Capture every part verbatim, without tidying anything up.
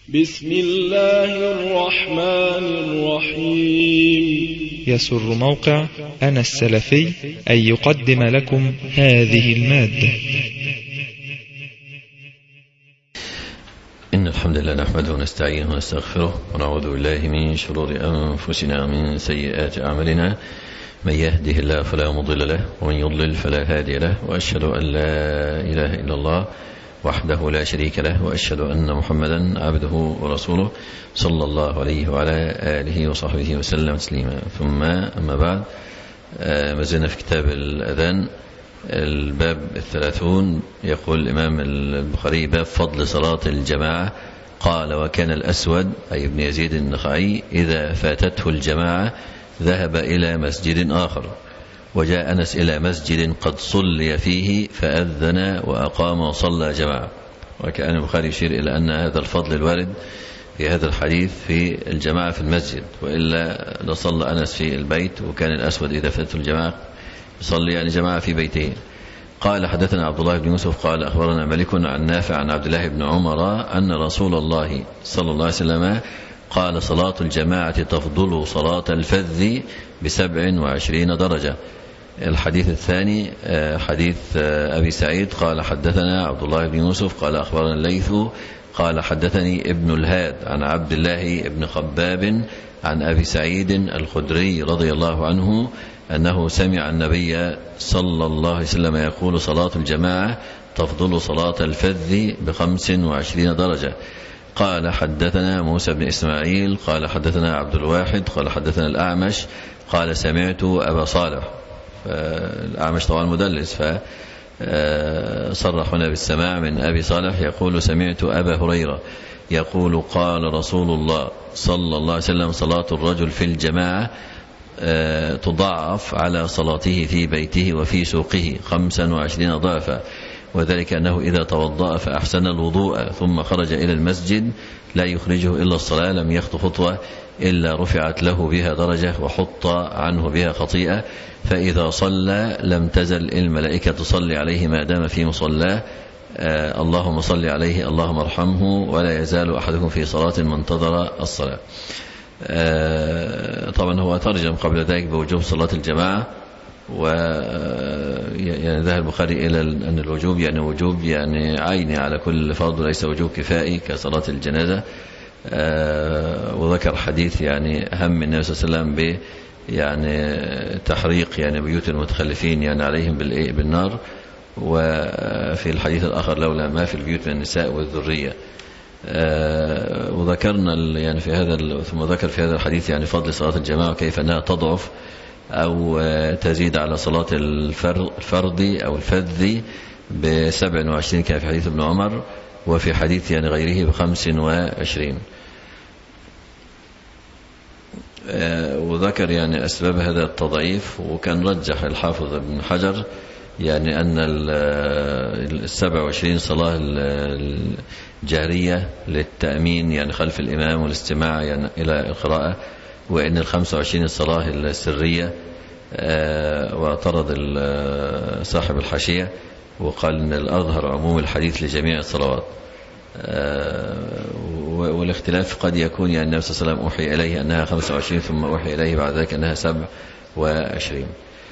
بسم الله الرحمن الرحيم. يسر موقع أنا السلفي أن يقدم لكم هذه المادة. إن الحمد لله نحمده ونستعينه ونستغفره ونعوذ بالله من شرور أنفسنا ومن سيئات أعمالنا. من يهده الله فلا مضل له ومن يضلل فلا هادي له، وأشهد أن لا إله إلا الله وحده لا شريك له، وأشهد أن محمدا عبده ورسوله صلى الله عليه وعلى آله وصحبه وسلم تسليما. ثم أما بعد، ما زلنا في كتاب الأذان، الباب الثلاثون. يقول الإمام البخاري: باب فضل صلاة الجماعة. قال: وكان الأسود أي ابن يزيد النخعي إذا فاتته الجماعة ذهب إلى مسجد آخر، وجاء أنس إلى مسجد قد صلي فيه فأذن وأقام وصلى جماعة. وكأن البخاري يشير إلى أن هذا الفضل الوارد في هذا الحديث في الجماعة في المسجد، وإلا لصلى أنس في البيت، وكان الأسود إذا فاتته الجماعة يصلي يعني جماعة في بيته. قال: حدثنا عبد الله بن يوسف قال: أخبرنا مالك عن نافع عن عبد الله بن عمر أن رسول الله صلى الله عليه وسلم قال: صلاة الجماعة تفضل صلاة الفذ بسبع وعشرين درجة. الحديث الثاني حديث أبي سعيد قال: حدثنا عبد الله بن يوسف قال: أخبرنا الليث قال: حدثني ابن الهاد عن عبد الله بن خباب عن أبي سعيد الخدري رضي الله عنه أنه سمع النبي صلى الله عليه وسلم يقول: صلاة الجماعة تفضل صلاة الفذ بخمس وعشرين درجة. قال: حدثنا موسى بن إسماعيل قال: حدثنا عبد الواحد قال: حدثنا الأعمش قال: سمعت أبا صالح. الأعمش طبعا مدلس، فصرح هنا بالسماع من أبي صالح يقول: سمعت أبا هريرة يقول: قال رسول الله صلى الله عليه وسلم: صلاة الرجل في الجماعة تضاعف على صلاته في بيته وفي سوقه خمسا وعشرين ضعفا، وذلك أنه إذا توضأ فأحسن الوضوء ثم خرج إلى المسجد لا يخرجه إلا الصلاة لم يخط خطوة إلا رفعت له بها درجة وحط عنه بها خطيئة، فإذا صلى لم تزل الملائكة تصلي عليه ما دام في مصلاه. آه اللهم صل عليه اللهم ارحمه، ولا يزال أحدكم في صلاة منتظر الصلاة. آه طبعا هو ترجم قبل ذلك بوجوب صلاة الجماعة، و يعني ذهب البخاري إلى أن الوجوب يعني وجوب يعني عيني على كل فرض وليس وجوب كفائي كصلاة الجنازة. آه وذكر حديث يعني هم النبي صلى الله عليه وسلم ب يعني تحريق يعني بيوت المتخلفين يعني عليهم بالنار، وفي الحديث الآخر لولا ما في البيوت من النساء والذرية. آه وذكرنا يعني في هذا ثم ذكر في هذا الحديث يعني فضل صلاة الجماعة وكيف أنها تضعف أو تزيد على صلاة الفرد أو الفذ بسبع وعشرين كان في حديث ابن عمر، وفي حديث يعني غيره بخمس وعشرين. وذكر يعني أسباب هذا التضعيف، وكان رجح الحافظ ابن حجر يعني أن السبع وعشرين صلاة الجارية للتأمين يعني خلف الإمام والاستماع يعني إلى القراءة، وإن الخمس وعشرين الصلاة السرية. واعترض صاحب الحاشية وقال إن الأظهر عموم الحديث لجميع الصلوات، والاختلاف قد يكون يعني النبي صلى الله عليه وسلم أوحي إليه أنها خمسة وعشرين ثم أوحي إليه بعد ذلك أنها سبع وعشرين.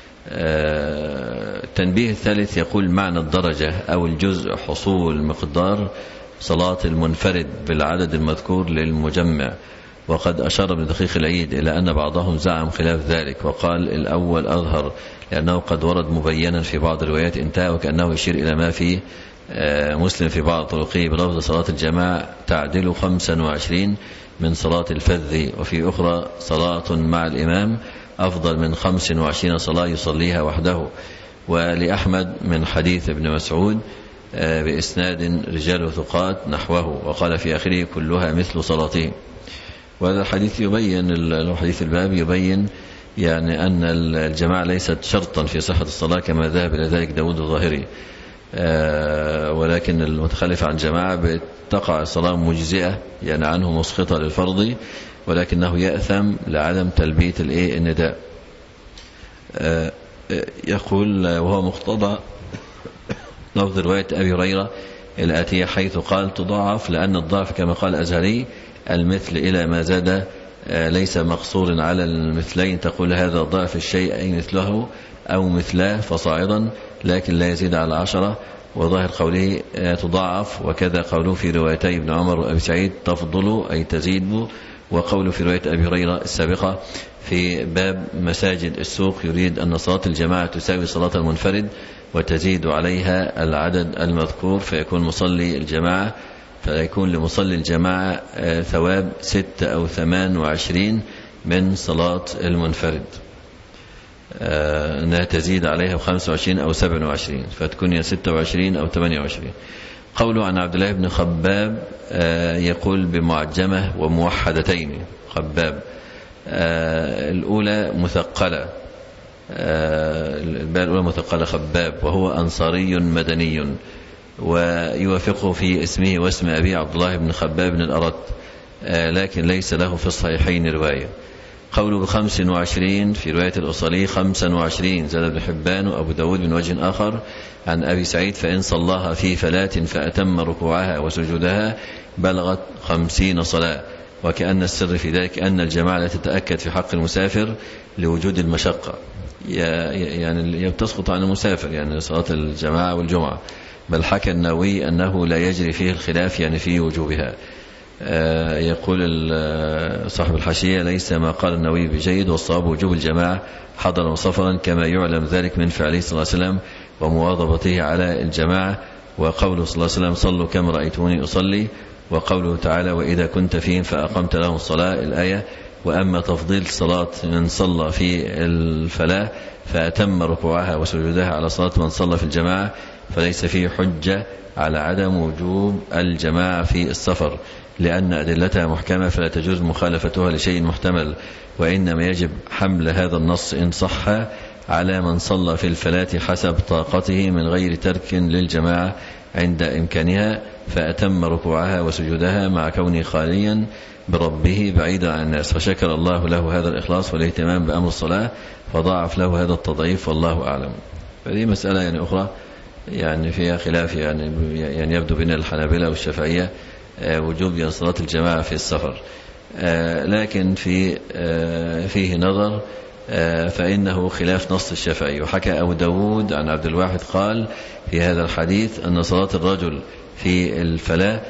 التنبيه الثالث يقول: معنى الدرجة أو الجزء حصول مقدار صلاة المنفرد بالعدد المذكور للمجمع. وقد أشار ابن دقيق العيد إلى أن بعضهم زعم خلاف ذلك، وقال الأول أظهر لأنه قد ورد مبينا في بعض الروايات انتهى، وكأنه يشير إلى ما في مسلم في بعض طرقه بلفظ صلاة الجماعة تعدل خمسا وعشرين من صلاة الفذ، وفي أخرى صلاة مع الإمام أفضل من خمس وعشرين صلاة يصليها وحده. ولأحمد من حديث ابن مسعود بإسناد رجال ثقات نحوه، وقال في آخره: كلها مثل صلاته. وهذا الحديث يبين الحديث الباب يبين يعني أن الجماعة ليست شرطا في صحة الصلاة كما ذهب إلى ذلك داود الظاهري، آه ولكن المتخلف عن جماعة تقع الصلاة مجزئة يعني عنه مسقطة للفرض، ولكنه يأثم لعدم تلبية الايه النداء. آه يقول: وهو مقتضى لفظ رواية أبي هريرة الآتية، حيث قال تضاعف، لأن الضعف كما قال الأزهري المثل إلى ما زاد ليس مقصور على المثلين، تقول هذا ضعف الشيء أي مثله أو مثلاه فصاعدا، لكن لا يزيد على عشرة. وظاهر قوله تضاعف، وكذا قوله في روايتي ابن عمر وأبي سعيد تفضل أي تزيد، وقوله في رواية أبي هريرة السابقة في باب مساجد السوق يريد أن صلاة الجماعة تساوي صلاة المنفرد وتزيد عليها العدد المذكور، فيكون مصلي الجماعة فيكون لمصلي الجماعة ثواب ستة أو ثمان وعشرين من صلاة المنفرد، أنها تزيد عليها خمسة وعشرين أو سبعة وعشرين، فتكون يا ستة وعشرين أو ثمانية وعشرين. قوله عن عبد الله بن خباب يقول بمعجمة وموحدتين. خباب الأولى مثقلة، الباء الأولى مثقلة خباب، وهو أنصاري مدني، ويوافقه في اسمه واسم أبي عبد الله بن خباب بن الأرد، لكن ليس له في الصحيحين رواية. قوله بخمس وعشرين في رواية الأصلي خمسا وعشرين، زاد ابن حبان وأبو داود من وجه آخر عن أبي سعيد فإن صلاها في فلاة فأتم ركوعها وسجودها بلغت خمسين صلاة. وكأن السر في ذلك أن الجماعة لا تتأكد في حق المسافر لوجود المشقة، يعني بتسقط عن المسافر يعني صلاة الجماعة والجمعة، بل حكى النووي أنه لا يجري فيه الخلاف يعني في وجوبها. يقول صاحب الحاشية ليس ما قال النووي بجيد، والصواب وجوب الجماعة حضرا وسفرا، كما يعلم ذلك من فعله صلى الله عليه وسلم ومواظبته على الجماعة، وقوله صلى الله عليه وسلم صلوا كما رأيتوني أصلي، وقوله تعالى وإذا كنت فيهم فأقمت لهم الصلاة الآية. وأما تفضيل صلاة من صلى في الفلاة فأتم ركوعها وسجودها على صلاة من صلى في الجماعة فليس فيه حجة على عدم وجوب الجماعة في السفر، لأن أدلتها محكمة فلا تجوز مخالفتها لشيء محتمل، وإنما يجب حمل هذا النص إن صح على من صلى في الفلاة حسب طاقته من غير ترك للجماعة عند إمكانها، فأتم ركوعها وسجودها مع كونه خاليا بربه بعيدا عن الناس، فشكر الله له هذا الإخلاص والاهتمام بأمر الصلاة فضاعف له هذا التضعيف، والله أعلم. فهذه مسألة يعني أخرى يعني فيها خلاف، يعني, يعني يبدو بين الحنابلة والشافعية وجوب صلاة الجماعة في السفر، لكن في فيه نظر، فإنه خلاف نص الشافعي. وحكى أبو داود عن عبد الواحد قال في هذا الحديث أن صلاة الرجل في الفلاة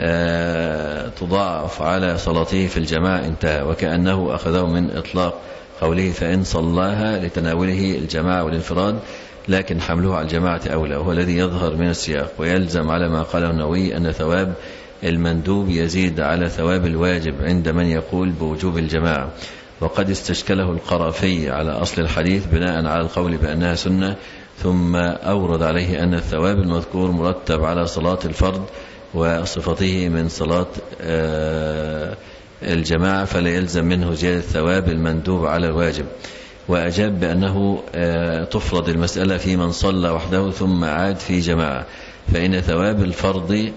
تضاعف على صلاته في الجماعة، انتهى، وكأنه أخذه من إطلاق قوله فإن صلاها لتناوله الجماعة والانفراد، لكن حمله على الجماعة أولى، وهو الذي يظهر من السياق. ويلزم على ما قاله النووي أن ثواب المندوب يزيد على ثواب الواجب عند من يقول بوجوب الجماعة، وقد استشكله القرافي على أصل الحديث بناء على القول بأنها سنة، ثم أورد عليه أن الثواب المذكور مرتب على صلاة الفرد وصفته من صلاة الجماعة، فلا يلزم منه زيادة ثواب المندوب على الواجب. وأجاب بأنه تفرض المسألة في من صلى وحده ثم عاد في جماعة، فإن ثواب الفرض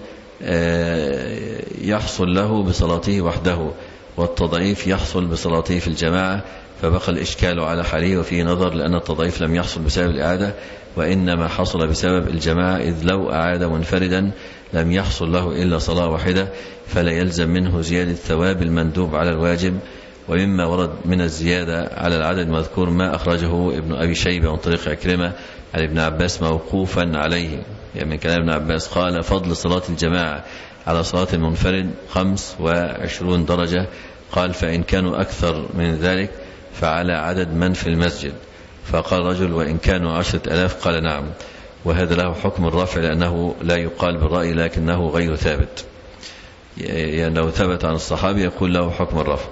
يحصل له بصلاته وحده، والتضعيف يحصل بصلاته في الجماعة، فبقى الإشكال على حاله وفيه نظر، لأن التضعيف لم يحصل بسبب الإعادة وإنما حصل بسبب الجماعة، إذ لو أعاد منفردا لم يحصل له إلا صلاة واحدة، فلا يلزم منه زيادة ثواب المندوب على الواجب. ومما ورد من الزيادة على العدد المذكور ما أخرجه ابن أبي شيبة من طريق عكرمة عن ابن عباس موقوفا عليه، يعني من كلام ابن عباس قال فضل صلاة الجماعة على صلاة المنفرد خمس وعشرون درجة، قال فإن كانوا أكثر من ذلك فعلى عدد من في المسجد، فقال رجل وإن كانوا عشرة ألاف، قال نعم، وهذا له حكم الرفع لأنه لا يقال بالرأي لكنه غير ثابت، يعني لو ثبت عن الصحابي يقول له حكم الرفع.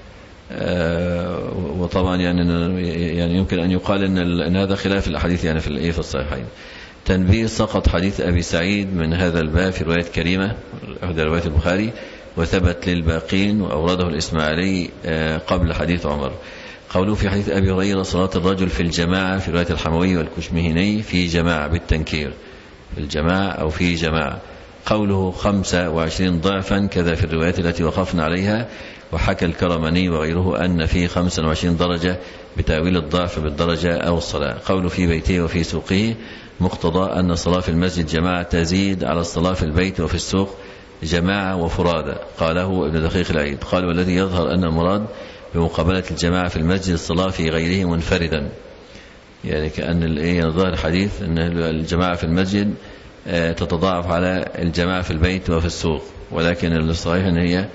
وطبعا يعني يعني يمكن أن يقال إن, إن هذا خلاف الحديث يعني في الإيه في الصحيحين. تنبيه سقط حديث أبي سعيد من هذا الباب في رواية كريمة إحدى رواية البخاري، وثبت للباقين وأورده الإسماعيلي قبل حديث عمر. قوله في حديث أبي هريرة صلاة الرجل في الجماعة في رواية الحموي والكشمهني في جماعة بالتنكير، في الجماعة أو في جماعة. قوله خمسة وعشرين ضعفا كذا في الروايات التي وقفنا عليها. وحكى الكرماني وغيره أن فيه خمسة وعشرين درجة بتأويل الضعف بالدرجة أو الصلاة. قوله في بيته وفي سوقه مقتضى أن الصلاة في المسجد جماعة تزيد على الصلاة في البيت وفي السوق جماعة وفرادى. قاله ابن دقيق العيد. قال: والذي يظهر أن المراد بمقابلة الجماعة في المسجد الصلاة في غيره منفردا، يعني كأن ظاهر الحديث أن الجماعة في المسجد تتضاعف على الجماعة في البيت وفي السوق، ولكن الصحيح أن هي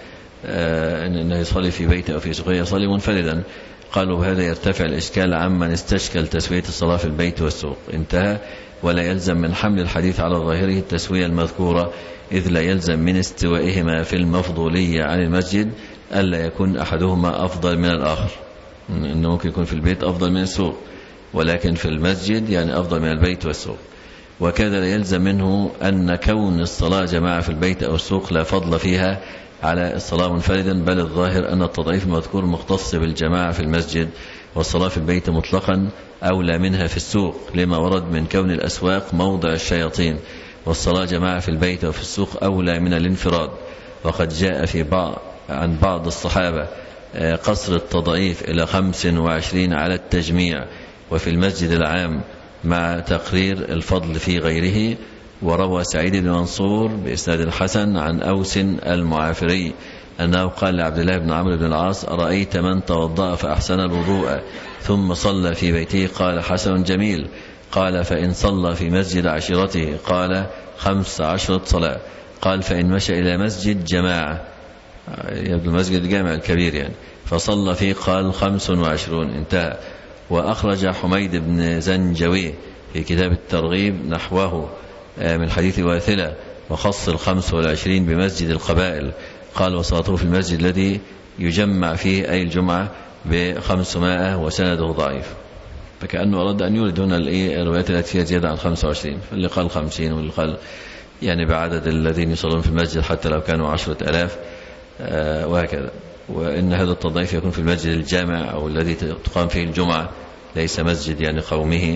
أنه يصلي في بيته أو في سوقه يصلي منفردا. قالوا: هذا يرتفع الإشكال عمن استشكل تسوية الصلاة في البيت والسوق. انتهى. ولا يلزم من حمل الحديث على ظاهره التسوية المذكورة، إذ لا يلزم من استوائهما في المفضولية عن المسجد ألا يكون أحدهما أفضل من الآخر، إنه ممكن يكون في البيت أفضل من السوق، ولكن في المسجد يعني أفضل من البيت والسوق. وكذا لا يلزم منه أن كون الصلاة جماعة في البيت أو السوق لا فضل فيها على الصلاة منفردا، بل الظاهر أن التضعيف المذكور مختص بالجماعة في المسجد، والصلاة في البيت مطلقا أولى منها في السوق، لما ورد من كون الأسواق موضع الشياطين، والصلاة جماعة في البيت وفي السوق أولى من الانفراد. وقد جاء في بعض عن بعض الصحابة قصر التضعيف إلى خمس وعشرين على التجميع وفي المسجد العام مع تقرير الفضل في غيره. وروى سعيد بن منصور بإسناد الحسن عن أوس المعافري أنه قال لعبد الله بن عمرو بن العاص: أرأيت من توضأ فأحسن الوضوء ثم صلى في بيته؟ قال: حسن جميل. قال: فإن صلى في مسجد عشيرته؟ قال: خمس عشرة صلاة. قال: فإن مشى إلى مسجد جماعة، يبدو المسجد الجامع الكبير يعني، فصلى فيه؟ قال: خمس وعشرون. انتهى. وأخرج حميد بن زنجوي في كتاب الترغيب نحوه من حديث واثلة، وخص الخمس والعشرين بمسجد القبائل. قال: وصلاته في المسجد الذي يجمع فيه أي الجمعة بخمسمائة، وسنده ضعيف. فكأنه أراد أن يولد هنا الروايات التي فيها زيادة عن خمسة وعشرين، فاللي قال خمسين واللي قال يعني بعدد الذين يصلون في المسجد حتى لو كانوا عشرة ألاف آه وهكذا. وإن هذا التضعيف يكون في المسجد الجامع أو الذي تقام فيه الجمعة، ليس مسجد يعني قومه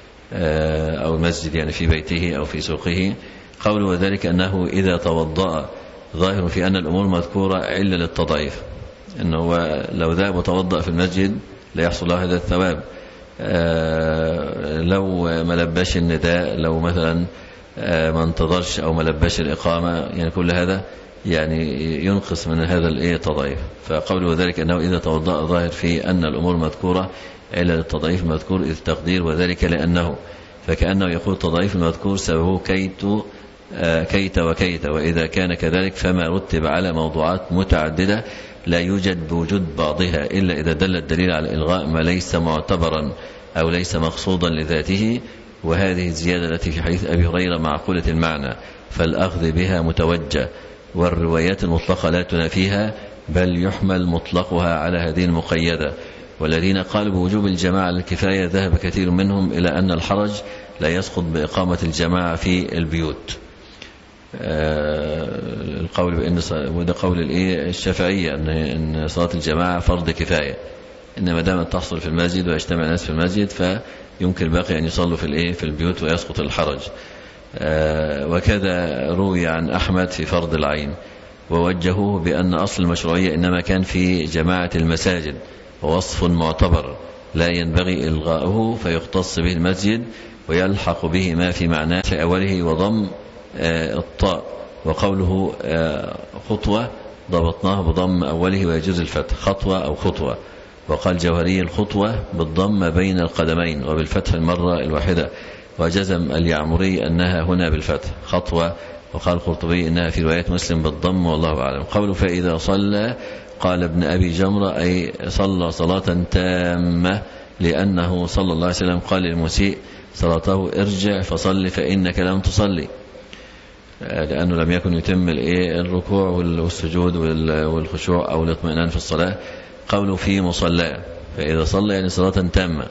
آه أو مسجد يعني في بيته أو في سوقه. قوله وذلك أنه إذا توضأ، ظاهر في أن الأمور مذكورة إلا للتضعيف، أنه لو ذهب وتوضأ في المسجد لا يحصل له هذا الثواب. آه لو ما لبش النداء، لو مثلا آه ما انتظرش أو ما لبش الإقامة، يعني كل هذا يعني ينقص من هذا الايه التضعيف. فقوله وذلك أنه إذا توضأ، ظاهر في أن الأمور مذكورة إلا للتضعيف المذكور، إذ تقدير وذلك لأنه، فكأنه يقول التضعيف المذكور سببه كيت آه كيت وكيت. وإذا كان كذلك فما رتب على موضوعات متعددة لا يوجد بوجود بعضها إلا إذا دل الدليل على إلغاء ما ليس معتبرا أو ليس مقصودا لذاته. وهذه الزيادة التي في حديث أبي هريرة معقولة المعنى، فالأخذ بها متوجه، والروايات المطلقة لا تنافيها، بل يحمل مطلقها على هذه المقيدة. والذين قالوا بوجوب الجماعة الكفاية ذهب كثير منهم إلى أن الحرج لا يسقط بإقامة الجماعة في البيوت. القول بأن وده قول الشافعية أن صلاة الجماعة فرض كفاية، إنما دام تحصل في المسجد ويجتمع الناس في المسجد فيمكن الباقي أن يصلوا في في البيوت ويسقط الحرج. وكذا روي عن أحمد في فرض العين، ووجهوه بأن أصل المشروعية إنما كان في جماعة المساجد، ووصف معتبر لا ينبغي إلغاؤه، فيختص به المسجد ويلحق به ما في معناه في أوله وضم الطاء. وقوله خطوة ضبطناه بضم أوله ويجوز الفتح، خطوة أو خطوة. وقال جوهري الخطوة بالضم بين القدمين وبالفتح المرة الواحدة، وجزم اليعمري أنها هنا بالفتح خطوة. وقال القرطبي إنها في رواية مسلم بالضم، والله أعلم. قوله فإذا صلى، قال ابن أبي جمرة أي صلى صلاة تامة، لأنه صلى الله عليه وسلم قال للمسيء صلاته ارجع فصلي فإنك لم تصلي، لأنه لم يكن يتم الركوع والسجود والخشوع أو الاطمئنان في الصلاة. قوله في مصلى، فإذا صلى يعني صلاة تامة،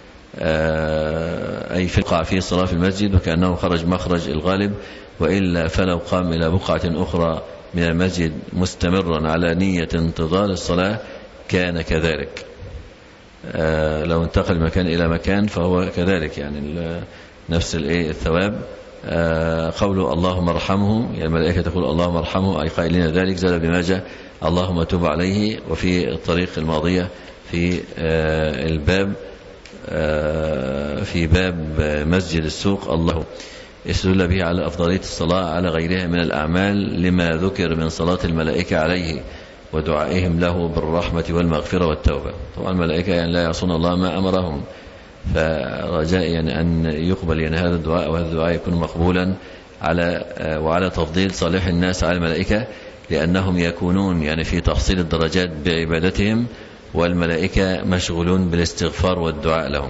أي في القاع في الصلاة في المسجد، وكأنه خرج مخرج الغالب، وإلا فلو قام إلى بقعة أخرى من المسجد مستمرا على نية انتظار الصلاة كان كذلك. لو انتقل مكان إلى مكان فهو كذلك، يعني نفس الثواب. قوله اللهم ارحمه، يعني الملائكة تقول اللهم ارحمه أي قائلين ذلك. زاد ابن ماجه اللهم تب عليه. وفي الطريق الماضية في الباب في باب مسجد السوق الله استدل به على أفضلية الصلاة على غيرها من الأعمال لما ذكر من صلاة الملائكة عليه ودعائهم له بالرحمة والمغفرة والتوبة. طبعا الملائكة يعني لا يعصون الله ما أمرهم، فرجاء يعني أن يقبل يعني هذا الدعاء، وهذا الدعاء يكون مقبولا على وعلى تفضيل صالح الناس على الملائكة، لأنهم يكونون يعني في تحصيل الدرجات بعبادتهم، والملائكة مشغولون بالاستغفار والدعاء لهم.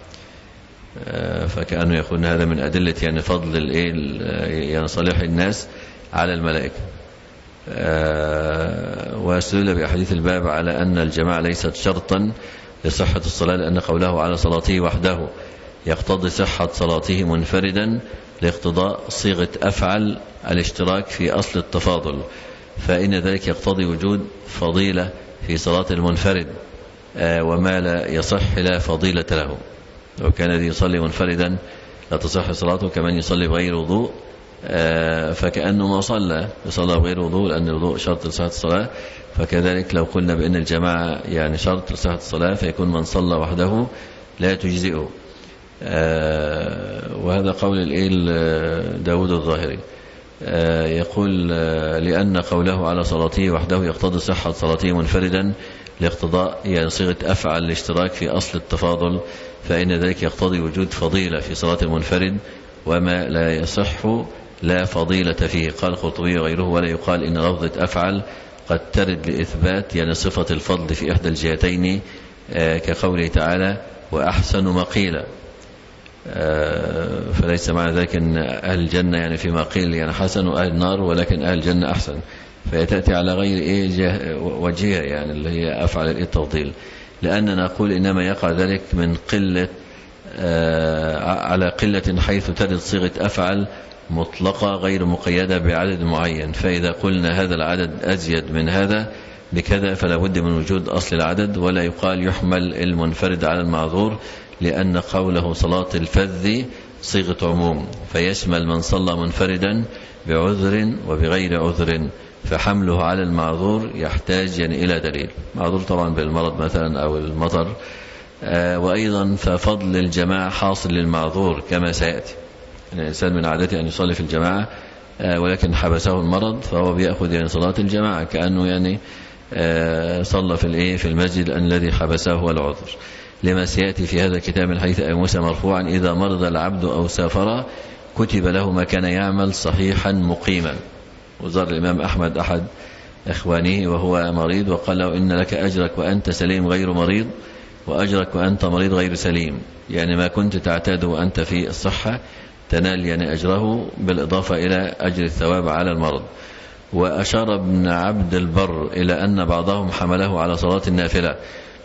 فكأنه يكون هذا من أدلة يعني فضل الإيه يعني صالح الناس على الملائكة. واستدل بأحاديث الباب على أن الجماعة ليست شرطا لصحة الصلاة، لأن قوله على صلاته وحده يقتضي صحة صلاته منفردا لاقتضاء صيغة أفعل الاشتراك في أصل التفاضل، فإن ذلك يقتضي وجود فضيلة في صلاة المنفرد وما لا يصح لا فضيلة له. لو كان الذي يصلي منفردا لا تصح صلاته كمن يصلي بغير وضوء، فكأنه ما صلى يصلى بغير وضوء، لأن الوضوء شرط لصحة الصلاة. فكذلك لو قلنا بأن الجماعة يعني شرط لصحة الصلاة، فيكون من صلى وحده لا تجزئه. وهذا قول داود الظاهري، يقول لأن قوله على صلاته وحده يقتضي صحة صلاته منفردا لاقتضاء يعني صيغة أفعل الاشتراك في أصل التفاضل، فإن ذلك يقتضي وجود فضيلة في صلاة المنفرد وما لا يصح لا فضيلة فيه. قال القرطبي وغيره: ولا يقال إن لفظة أفعل قد ترد لإثبات يعني صفة الفضل في إحدى الجهتين، كقوله تعالى: وأحسن مقيلا. فليس معنى ذلك أن أهل الجنة يعني في مقيل يعني حسن وأهل النار، ولكن أهل الجنة أحسن، فيتأتي على غير إيه وجهة يعني اللي هي أفعل التفضيل، لأننا نقول إنما يقع ذلك من قلة على قلة، حيث ترد صيغة أفعل مطلقة غير مقيدة بعدد معين. فإذا قلنا هذا العدد أزيد من هذا بكذا فلا بد من وجود أصل العدد، ولا يقال يحمل المنفرد على المعذور، لأن قوله صلاة الفذ صيغة عموم فيشمل من صلى منفردا بعذر وبغير عذر، فحمله على المعذور يحتاج يعني إلى دليل. معذور طبعا بالمرض مثلا أو المطر. آه وأيضا ففضل الجماعة حاصل للمعذور كما سيأتي. يعني الإنسان من عادته أن يصلي في الجماعة آه ولكن حبسه المرض، فهو بيأخذ يعني صلاة الجماعة كأنه يعني آه صلى في الإيه في المسجد الذي حبسه هو العذر، لما سيأتي في هذا الكتاب من حديث أبي موسى مرفوعا: إذا مرض العبد أو سافر كتب له ما كان يعمل صحيحا مقيما. وزار الإمام أحمد أحد إخوانه وهو مريض، وقال له: إن لك أجرك وأنت سليم غير مريض، وأجرك وأنت مريض غير سليم. يعني ما كنت تعتاد وأنت في الصحة تنال يعني أجره بالإضافة إلى أجر الثواب على المرض. وأشار ابن عبد البر إلى أن بعضهم حمله على صلاة النافلة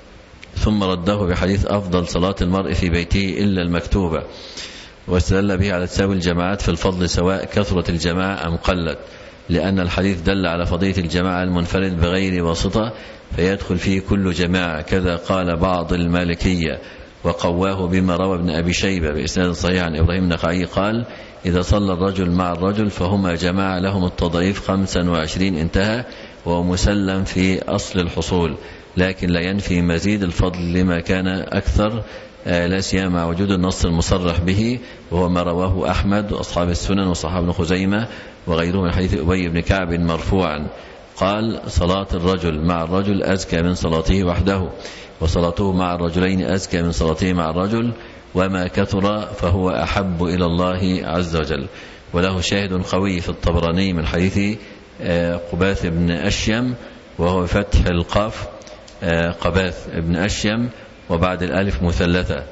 ثم رده بحديث أفضل صلاة المرء في بيته إلا المكتوبة، واستدل به على تساوي الجماعات في الفضل سواء كثرة الجماعة أم قلت، لأن الحديث دل على فضيلة الجماعة المنفرد بغير واسطة فيدخل فيه كل جماعة. كذا قال بعض المالكية وقواه بما روى ابن أبي شيبة بإسناد صحيح عن إبراهيم النخعي قال: إذا صلى الرجل مع الرجل فهما جماعة لهم التضعيف خمسا وعشرين، انتهى، وهو مسلم في أصل الحصول، لكن لا ينفي مزيد الفضل لما كان أكثر، لا سيما مع وجود النص المصرح به، وهو ما رواه أحمد وأصحاب السنن وصحابه ابن خزيمة وغيره من حديث أبي بن كعب مرفوعا قال: صلاة الرجل مع الرجل أزكى من صلاته وحده، وصلاته مع الرجلين أزكى من صلاته مع الرجل، وما كثر فهو أحب إلى الله عز وجل. وله شاهد قوي في الطبراني من حديث قباث بن أشيم، وهو فتح القاف قباث بن أشيم وبعد الألف مثلثة،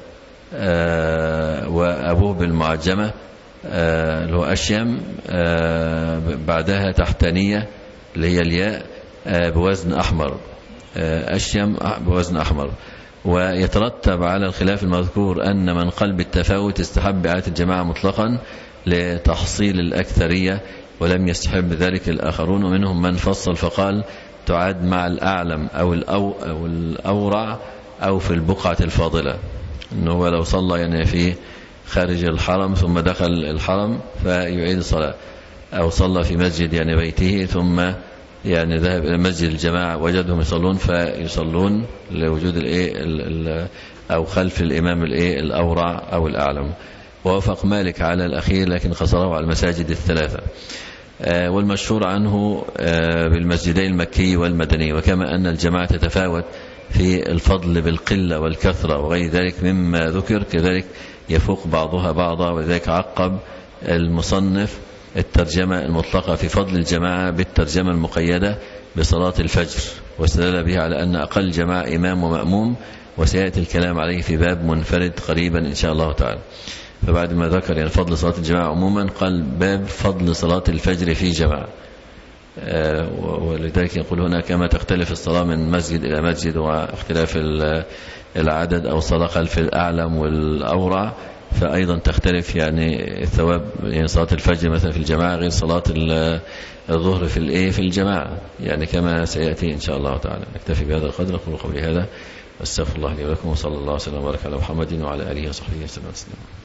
وأبوه بالمعجمة اللي هو أشيم، بعدها تحتانية اللي هي الياء بوزن أحمر، أشيم بوزن أحمر. ويترتب على الخلاف المذكور أن من قال بالتفاوت استحب إعادة الجماعة مطلقا لتحصيل الأكثرية، ولم يستحب ذلك الآخرون، ومنهم من فصل فقال تعاد مع الأعلم أو, الأو أو الأورع أو في البقعة الفاضلة، أنه لو صلى يعني في خارج الحرم ثم دخل الحرم فيعيد الصلاة، أو صلى في مسجد يعني بيته ثم يعني ذهب إلى مسجد الجماعة وجدهم يصلون فيصلون لوجود أو خلف الإمام الإيه الأورع أو الأعلم. ووافق مالك على الأخير لكن قصره على المساجد الثلاثة. والمشهور عنه بالمسجدين المكي والمدني. وكما أن الجماعة تتفاوت في الفضل بالقلة والكثرة وغير ذلك مما ذكر، كذلك يفوق بعضها بعضا. وذلك عقب المصنف الترجمة المطلقة في فضل الجماعة بالترجمة المقيدة بصلاة الفجر، واستدل بها على أن أقل جماعة إمام ومأموم، وسيأتي الكلام عليه في باب منفرد قريبا إن شاء الله تعالى. فبعد ما ذكر يعني فضل صلاة الجماعة عموما قال باب فضل صلاة الفجر في جماعة. آه ولذلك يقول هنا كما تختلف الصلاة من مسجد إلى مسجد واختلاف العدد أو صلاة خلف الأعلم والأورع، فأيضا تختلف يعني الثواب. يعني صلاة الفجر مثلا في الجماعة غير صلاة الظهر في الإيه في الجماعة، يعني كما سيأتي إن شاء الله تعالى. نكتفي بهذا القدر. أقول قولي هذا، أستغفر الله لي ولكم، وصلى الله وسلم وبارك على محمد وعلى آله وصحبه وسلم.